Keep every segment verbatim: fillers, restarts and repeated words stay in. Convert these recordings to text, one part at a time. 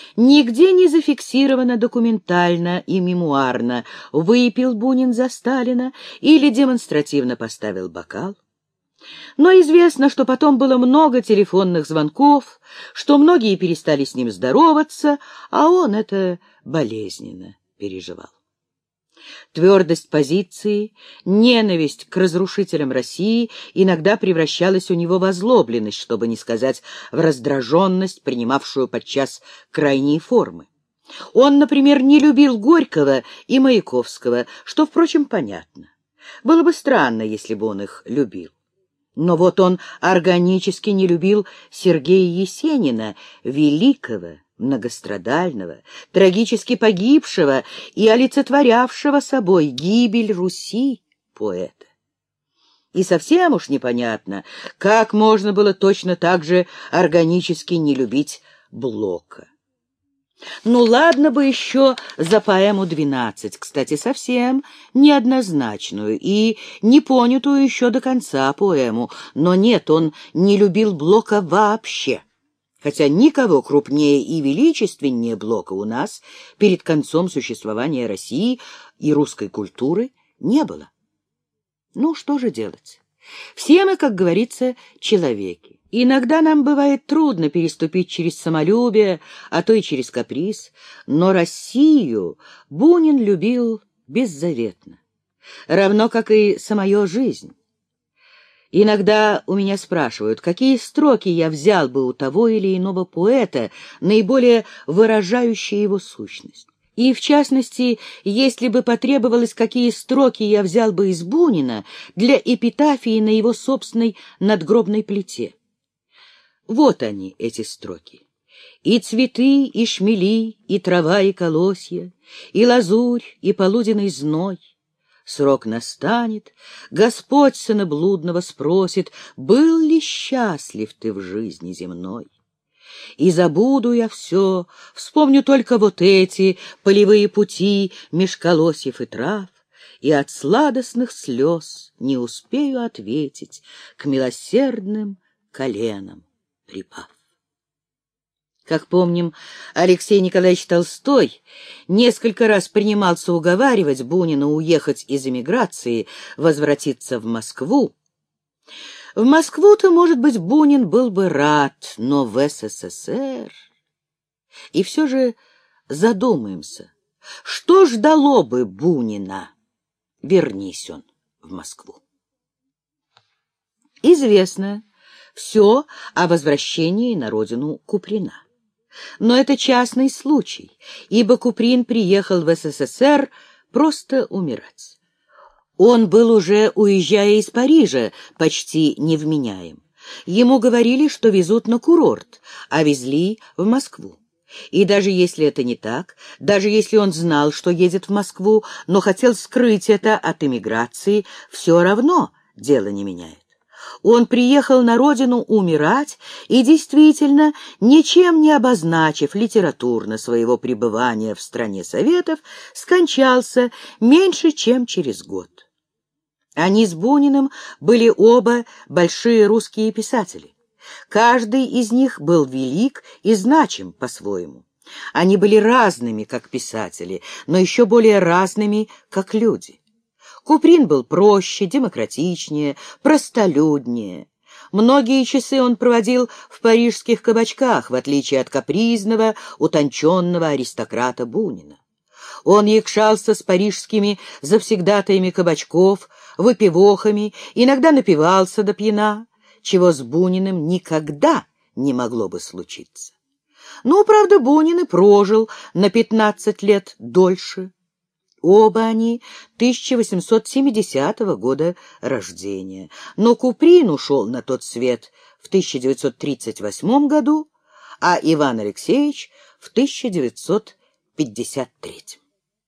Нигде не зафиксировано документально и мемуарно, выпил Бунин за Сталина или демонстративно поставил бокал. Но известно, что потом было много телефонных звонков, что многие перестали с ним здороваться, а он это болезненно переживал. Твердость позиции, ненависть к разрушителям России иногда превращалась у него в озлобленность, чтобы не сказать в раздраженность, принимавшую подчас крайние формы. Он, например, не любил Горького и Маяковского, что, впрочем, понятно. Было бы странно, если бы он их любил. Но вот он органически не любил Сергея Есенина, великого, многострадального, трагически погибшего и олицетворявшего собой гибель Руси поэта. И совсем уж непонятно, как можно было точно так же органически не любить Блока. Ну, ладно бы еще за поэму «двенадцать», кстати, совсем неоднозначную и не понятую еще до конца поэму, но нет, он не любил Блока вообще. Хотя никого крупнее и величественнее Блока у нас перед концом существования России и русской культуры не было. Ну, что же делать? Все мы, как говорится, человеки. Иногда нам бывает трудно переступить через самолюбие, а то и через каприз, но Россию Бунин любил беззаветно, равно как и самую жизнь. Иногда у меня спрашивают, какие строки я взял бы у того или иного поэта, наиболее выражающие его сущность. И, в частности, если бы потребовалось, какие строки я взял бы из Бунина для эпитафии на его собственной надгробной плите. Вот они, эти строки. И цветы, и шмели, и трава, и колосья, и лазурь, и полуденный зной. Срок настанет, Господь сына блудного спросит, был ли счастлив ты в жизни земной? И забуду я все, вспомню только вот эти полевые пути меж колосьев и трав, и от сладостных слез не успею ответить к милосердным коленам припав. Как помним, Алексей Николаевич Толстой несколько раз принимался уговаривать Бунина уехать из эмиграции, возвратиться в Москву. В Москву-то, может быть, Бунин был бы рад, но в СССР... И все же задумаемся, что ждало бы Бунина, вернись он в Москву. Известно все о возвращении на родину Куприна. Но это частный случай, ибо Куприн приехал в СССР просто умирать. Он был уже, уезжая из Парижа, почти невменяем. Ему говорили, что везут на курорт, а везли в Москву. И даже если это не так, даже если он знал, что едет в Москву, но хотел скрыть это от эмиграции, все равно дело не меняет. Он приехал на родину умирать и, действительно, ничем не обозначив литературно своего пребывания в стране Советов, скончался меньше, чем через год. Они с Буниным были оба большие русские писатели. Каждый из них был велик и значим по-своему. Они были разными, как писатели, но еще более разными, как люди. Куприн был проще, демократичнее, простолюднее. Многие часы он проводил в парижских кабачках, в отличие от капризного, утонченного аристократа Бунина. Он якшался с парижскими завсегдатаями кабачков, выпивохами, иногда напивался до пьяна, чего с Буниным никогда не могло бы случиться. Ну, правда, Бунин и прожил на пятнадцать лет дольше. Оба они тысяча восемьсот семидесятого года рождения, но Куприн ушел на тот свет в тысяча девятьсот тридцать восьмом году, а Иван Алексеевич в тысяча девятьсот пятьдесят третьем.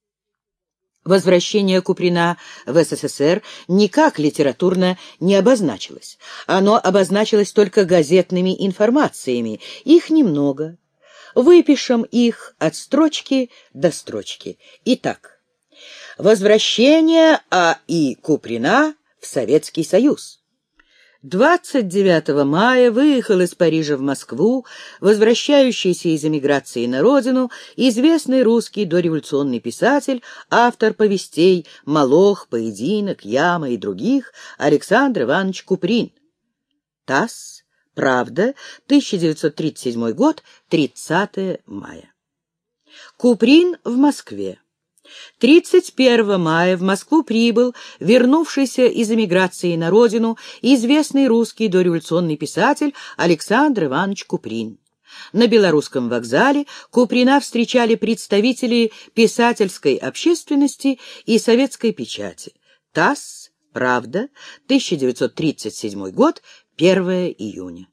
Возвращение Куприна в СССР никак литературно не обозначилось. Оно обозначилось только газетными информациями, их немного. Выпишем их от строчки до строчки. Итак, возвращение А. И. Куприна в Советский Союз. двадцать девятого мая выехал из Парижа в Москву, возвращающийся из эмиграции на родину, известный русский дореволюционный писатель, автор повестей «Молох», «Поединок», «Яма» и других Александр Иванович Куприн. ТАСС, «Правда», тысяча девятьсот тридцать седьмой год, тридцатое мая. Куприн в Москве. тридцать первого мая в Москву прибыл вернувшийся из эмиграции на родину известный русский дореволюционный писатель Александр Иванович Куприн. На Белорусском вокзале Куприна встречали представители писательской общественности и советской печати. ТАСС, «Правда», тысяча девятьсот тридцать седьмой год, первое июня.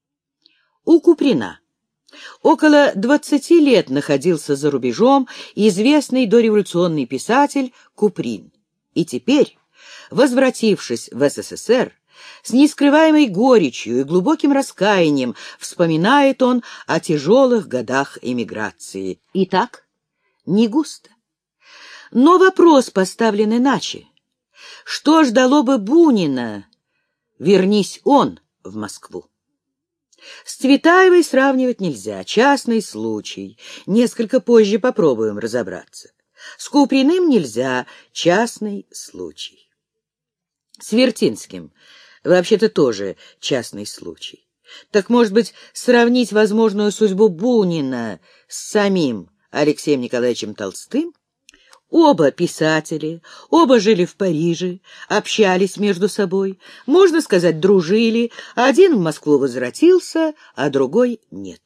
У Куприна около двадцати лет находился за рубежом известный дореволюционный писатель Куприн. И теперь, возвратившись в СССР, с нескрываемой горечью и глубоким раскаянием вспоминает он о тяжелых годах эмиграции. Итак, не густо. Но вопрос поставлен иначе. Что ждало бы Бунина, вернись он в Москву? С Цветаевой сравнивать нельзя, частный случай. Несколько позже попробуем разобраться. С Куприным нельзя, частный случай. С Вертинским вообще-то тоже частный случай. Так, может быть, сравнить возможную судьбу Бунина с самим Алексеем Николаевичем Толстым? Оба писатели, оба жили в Париже, общались между собой, можно сказать, дружили. Один в Москву возвратился, а другой нет.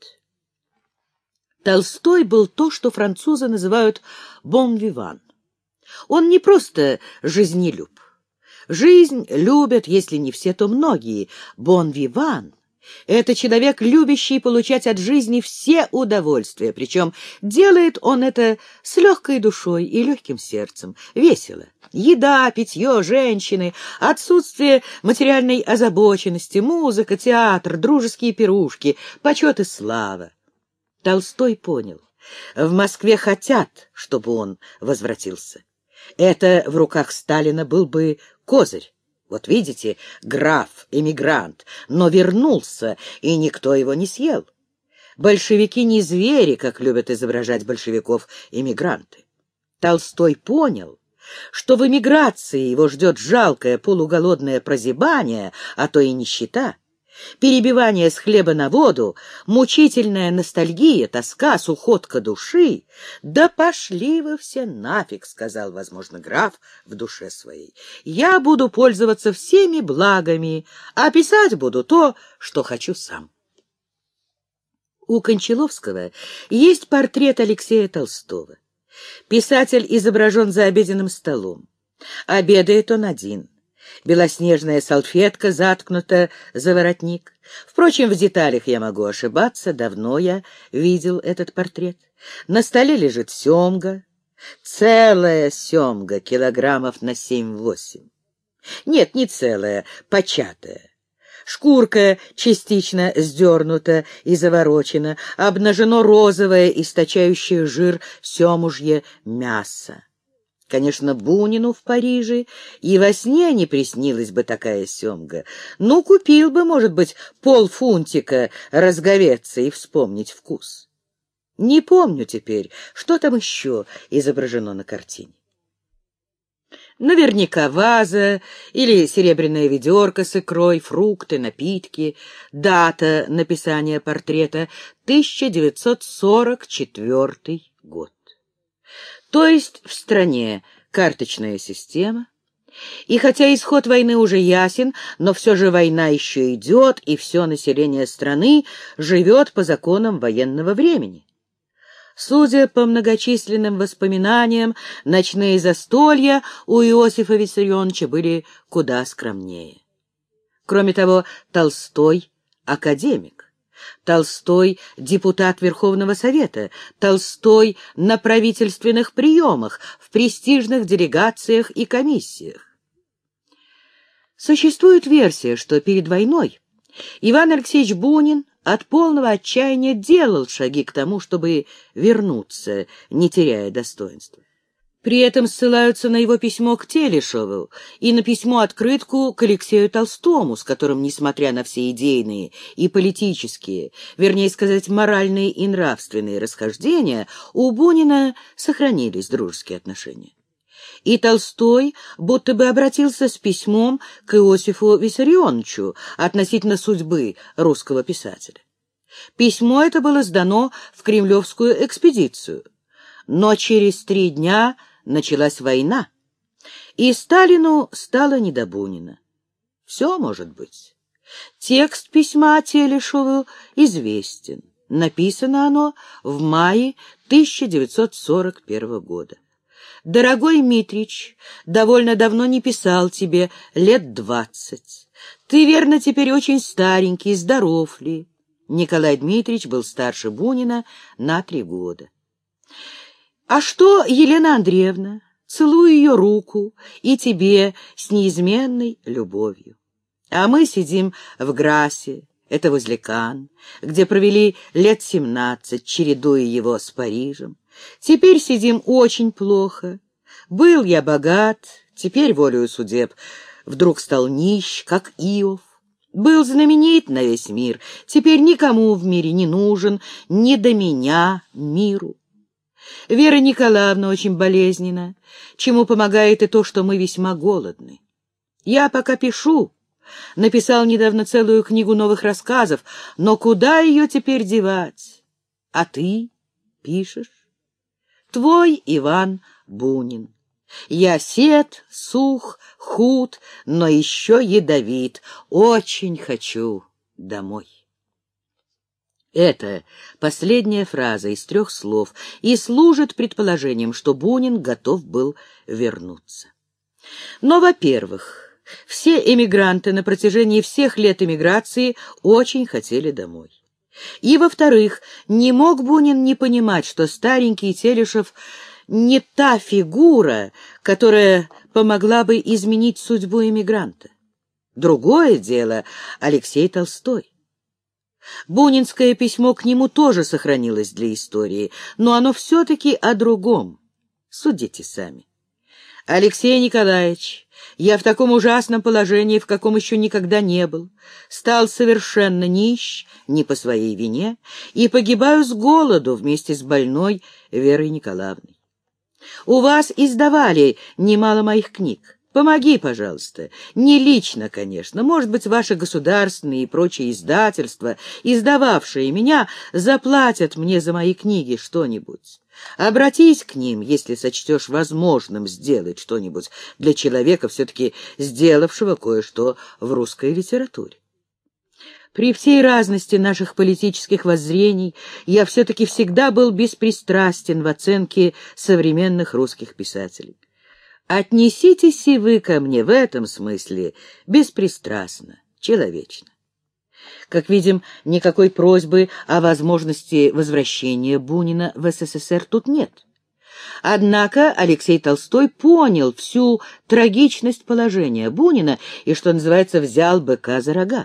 Толстой был то, что французы называют «bon vivant». Он не просто жизнелюб. Жизнь любят, если не все, то многие. «Bon vivant» — это человек, любящий получать от жизни все удовольствия, причем делает он это с легкой душой и легким сердцем, весело. Еда, питье, женщины, отсутствие материальной озабоченности, музыка, театр, дружеские пирушки, почет и слава. Толстой понял, в Москве хотят, чтобы он возвратился. Это в руках Сталина был бы козырь. Вот видите, граф, эмигрант, но вернулся, и никто его не съел. Большевики не звери, как любят изображать большевиков эмигранты. Толстой понял, что в эмиграции его ждет жалкое полуголодное прозябание, а то и нищета, перебивание с хлеба на воду, мучительная ностальгия, тоска, сухотка души. «Да пошли вы все нафиг», — сказал, возможно, граф в душе своей. «Я буду пользоваться всеми благами, а писать буду то, что хочу сам». У Кончаловского есть портрет Алексея Толстого. Писатель изображен за обеденным столом. Обедает он один. Белоснежная салфетка заткнута за воротник. Впрочем, в деталях я могу ошибаться, давно я видел этот портрет. На столе лежит семга, целая семга, килограммов на семь-восемь. Нет, не целая, початая. Шкурка частично сдернута и заворочена, обнажено розовое, источающее жир семужье мясо. Конечно, Бунину в Париже и во сне не приснилась бы такая семга. Ну, купил бы, может быть, полфунтика разговеться и вспомнить вкус. Не помню теперь, что там еще изображено на картине. Наверняка ваза или серебряная ведерко с икрой, фрукты, напитки. Дата написания портрета — тысяча девятьсот сорок четвёртый год. То есть в стране карточная система. И хотя исход войны уже ясен, но все же война еще идет, и все население страны живет по законам военного времени. Судя по многочисленным воспоминаниям, ночные застолья у Иосифа Виссарионовича были куда скромнее. Кроме того, Толстой — академик. Толстой — депутат Верховного Совета, Толстой — на правительственных приемах, в престижных делегациях и комиссиях. Существует версия, что перед войной Иван Алексеевич Бунин от полного отчаяния делал шаги к тому, чтобы вернуться, не теряя достоинства. При этом ссылаются на его письмо к Телешеву и на письмо-открытку к Алексею Толстому, с которым, несмотря на все идейные и политические, вернее сказать, моральные и нравственные расхождения, у Бунина сохранились дружеские отношения. И Толстой будто бы обратился с письмом к Иосифу Виссарионовичу относительно судьбы русского писателя. Письмо это было сдано в кремлевскую экспедицию, но через три дня началась война, и Сталину стало не до Бунина. Все может быть. Текст письма Телешеву известен. Написано оно в мае тысяча девятьсот сорок первого года. «Дорогой Митрич, довольно давно не писал тебе, лет двадцать. Ты, верно, теперь очень старенький, здоров ли?» Николай Дмитриевич был старше Бунина на три года. «А что, Елена Андреевна? Целую ее руку, и тебе с неизменной любовью. А мы сидим в Грасе, это возле Кан, где провели лет семнадцать, чередуя его с Парижем. Теперь сидим очень плохо. Был я богат, теперь, волею судеб, вдруг стал нищ, как Иов. Был знаменит на весь мир, теперь никому в мире не нужен, не до меня миру. Вера Николаевна очень болезненна, чему помогает и то, что мы весьма голодны. Я пока пишу, написал недавно целую книгу новых рассказов, но куда ее теперь девать? А ты пишешь? Твой Иван Бунин. Я сед, сух, худ, но еще ядовит. Очень хочу домой. Это последняя фраза из трех слов и служит предположением, что Бунин готов был вернуться. Но, во-первых, все эмигранты на протяжении всех лет эмиграции очень хотели домой. И, во-вторых, не мог Бунин не понимать, что старенький Телешев не та фигура, которая помогла бы изменить судьбу эмигранта. Другое дело Алексей Толстой. Бунинское письмо к нему тоже сохранилось для истории, но оно все-таки о другом. Судите сами. Алексей Николаевич, я в таком ужасном положении, в каком еще никогда не был, стал совершенно нищ, не по своей вине, и погибаю с голоду вместе с больной Верой Николаевной. У вас издавали немало моих книг. Помоги, пожалуйста. Не лично, конечно. Может быть, ваши государственные и прочие издательства, издававшие меня, заплатят мне за мои книги что-нибудь. Обратись к ним, если сочтешь возможным сделать что-нибудь для человека, все-таки сделавшего кое-что в русской литературе. При всей разности наших политических воззрений я все-таки всегда был беспристрастен в оценке современных русских писателей. Отнеситесь и вы ко мне в этом смысле беспристрастно, человечно. Как видим, никакой просьбы о возможности возвращения Бунина в СССР тут нет. Однако Алексей Толстой понял всю трагичность положения Бунина и, что называется, взял быка за рога.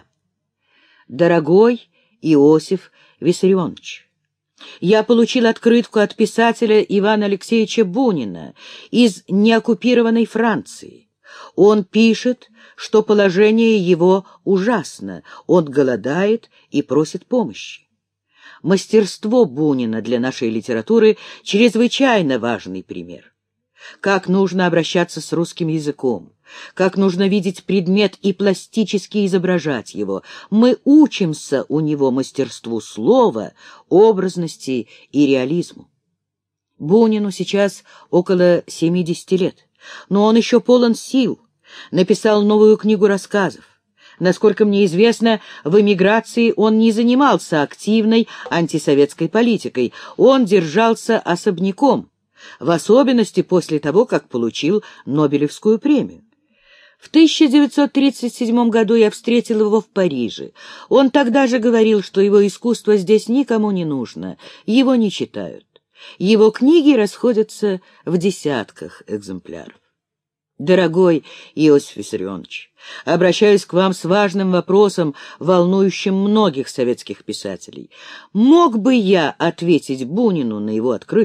Дорогой Иосиф Виссарионович, я получил открытку от писателя Ивана Алексеевича Бунина из неоккупированной Франции. Он пишет, что положение его ужасно, он голодает и просит помощи. Мастерство Бунина для нашей литературы — чрезвычайно важный пример. Как нужно обращаться с русским языком, как нужно видеть предмет и пластически изображать его. Мы учимся у него мастерству слова, образности и реализму. Бунину сейчас около семидесяти лет, но он еще полон сил, написал новую книгу рассказов. Насколько мне известно, в эмиграции он не занимался активной антисоветской политикой, он держался особняком, в особенности после того, как получил Нобелевскую премию. В тысяча девятьсот тридцать седьмом году я встретил его в Париже. Он тогда же говорил, что его искусство здесь никому не нужно, его не читают. Его книги расходятся в десятках экземпляров. Дорогой Иосиф Виссарионович, обращаюсь к вам с важным вопросом, волнующим многих советских писателей. Мог бы я ответить Бунину на его открытку?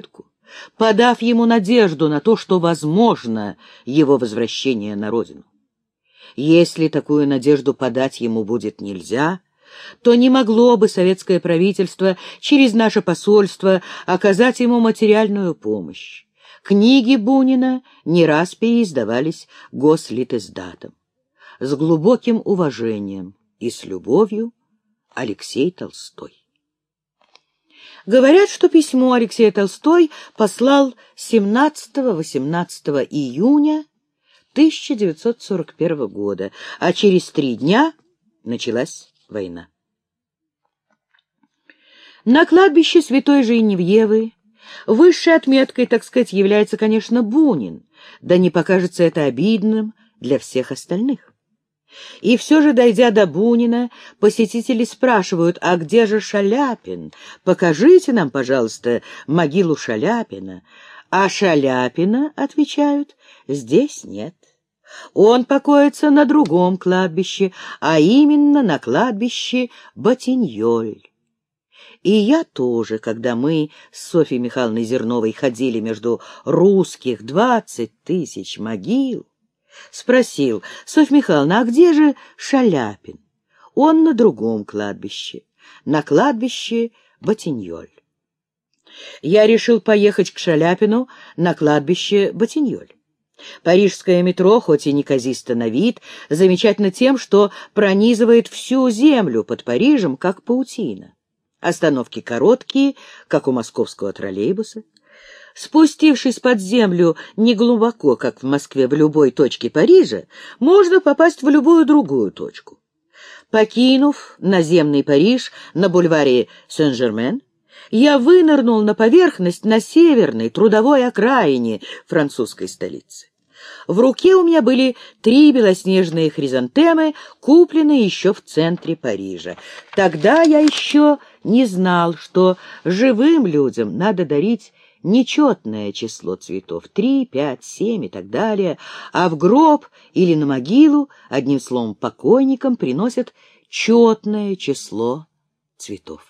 подав ему надежду на то, что возможно его возвращение на родину. Если такую надежду подать ему будет нельзя, то не могло бы советское правительство через наше посольство оказать ему материальную помощь. Книги Бунина не раз переиздавались Гослитиздатом. С глубоким уважением и с любовью, Алексей Толстой. Говорят, что письмо Алексей Толстой послал семнадцатого-восемнадцатого июня тысяча девятьсот сорок первого года, а через три дня началась война. На кладбище Святой Женевьевы высшей отметкой, так сказать, является, конечно, Бунин, да не покажется это обидным для всех остальных. И все же, дойдя до Бунина, посетители спрашивают: а где же Шаляпин? Покажите нам, пожалуйста, могилу Шаляпина. А Шаляпина, отвечают, здесь нет. Он покоится на другом кладбище, а именно на кладбище Ботиньоль. И я тоже, когда мы с Софьей Михайловной Зерновой ходили между русских двадцать тысяч могил, спросил: Софья Михайловна, а где же Шаляпин? Он на другом кладбище, на кладбище Ботиньоль. Я решил поехать к Шаляпину на кладбище Ботиньоль. Парижское метро, хоть и неказисто на вид, замечательно тем, что пронизывает всю землю под Парижем, как паутина. Остановки короткие, как у московского троллейбуса. Спустившись под землю неглубоко, как в Москве, в любой точке Парижа, можно попасть в любую другую точку. Покинув наземный Париж на бульваре Сен-Жермен, я вынырнул на поверхность на северной трудовой окраине французской столицы. В руке у меня были три белоснежные хризантемы, купленные еще в центре Парижа. Тогда я еще не знал, что живым людям надо дарить нечетное число цветов — три, пять, семь и так далее, а в гроб или на могилу, одним словом, покойникам приносят четное число цветов.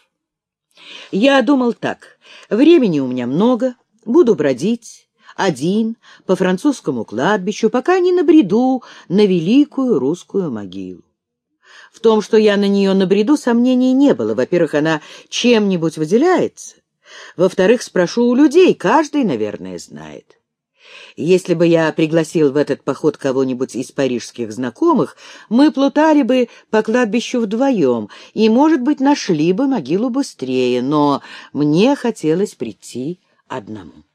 Я думал так: времени у меня много, буду бродить один по французскому кладбищу, пока не набреду на великую русскую могилу. В том, что я на нее набреду, сомнений не было. Во-первых, она чем-нибудь выделяется. Во-вторых, спрошу у людей, каждый, наверное, знает. Если бы я пригласил в этот поход кого-нибудь из парижских знакомых, мы плутали бы по кладбищу вдвоем и, может быть, нашли бы могилу быстрее, но мне хотелось прийти одному.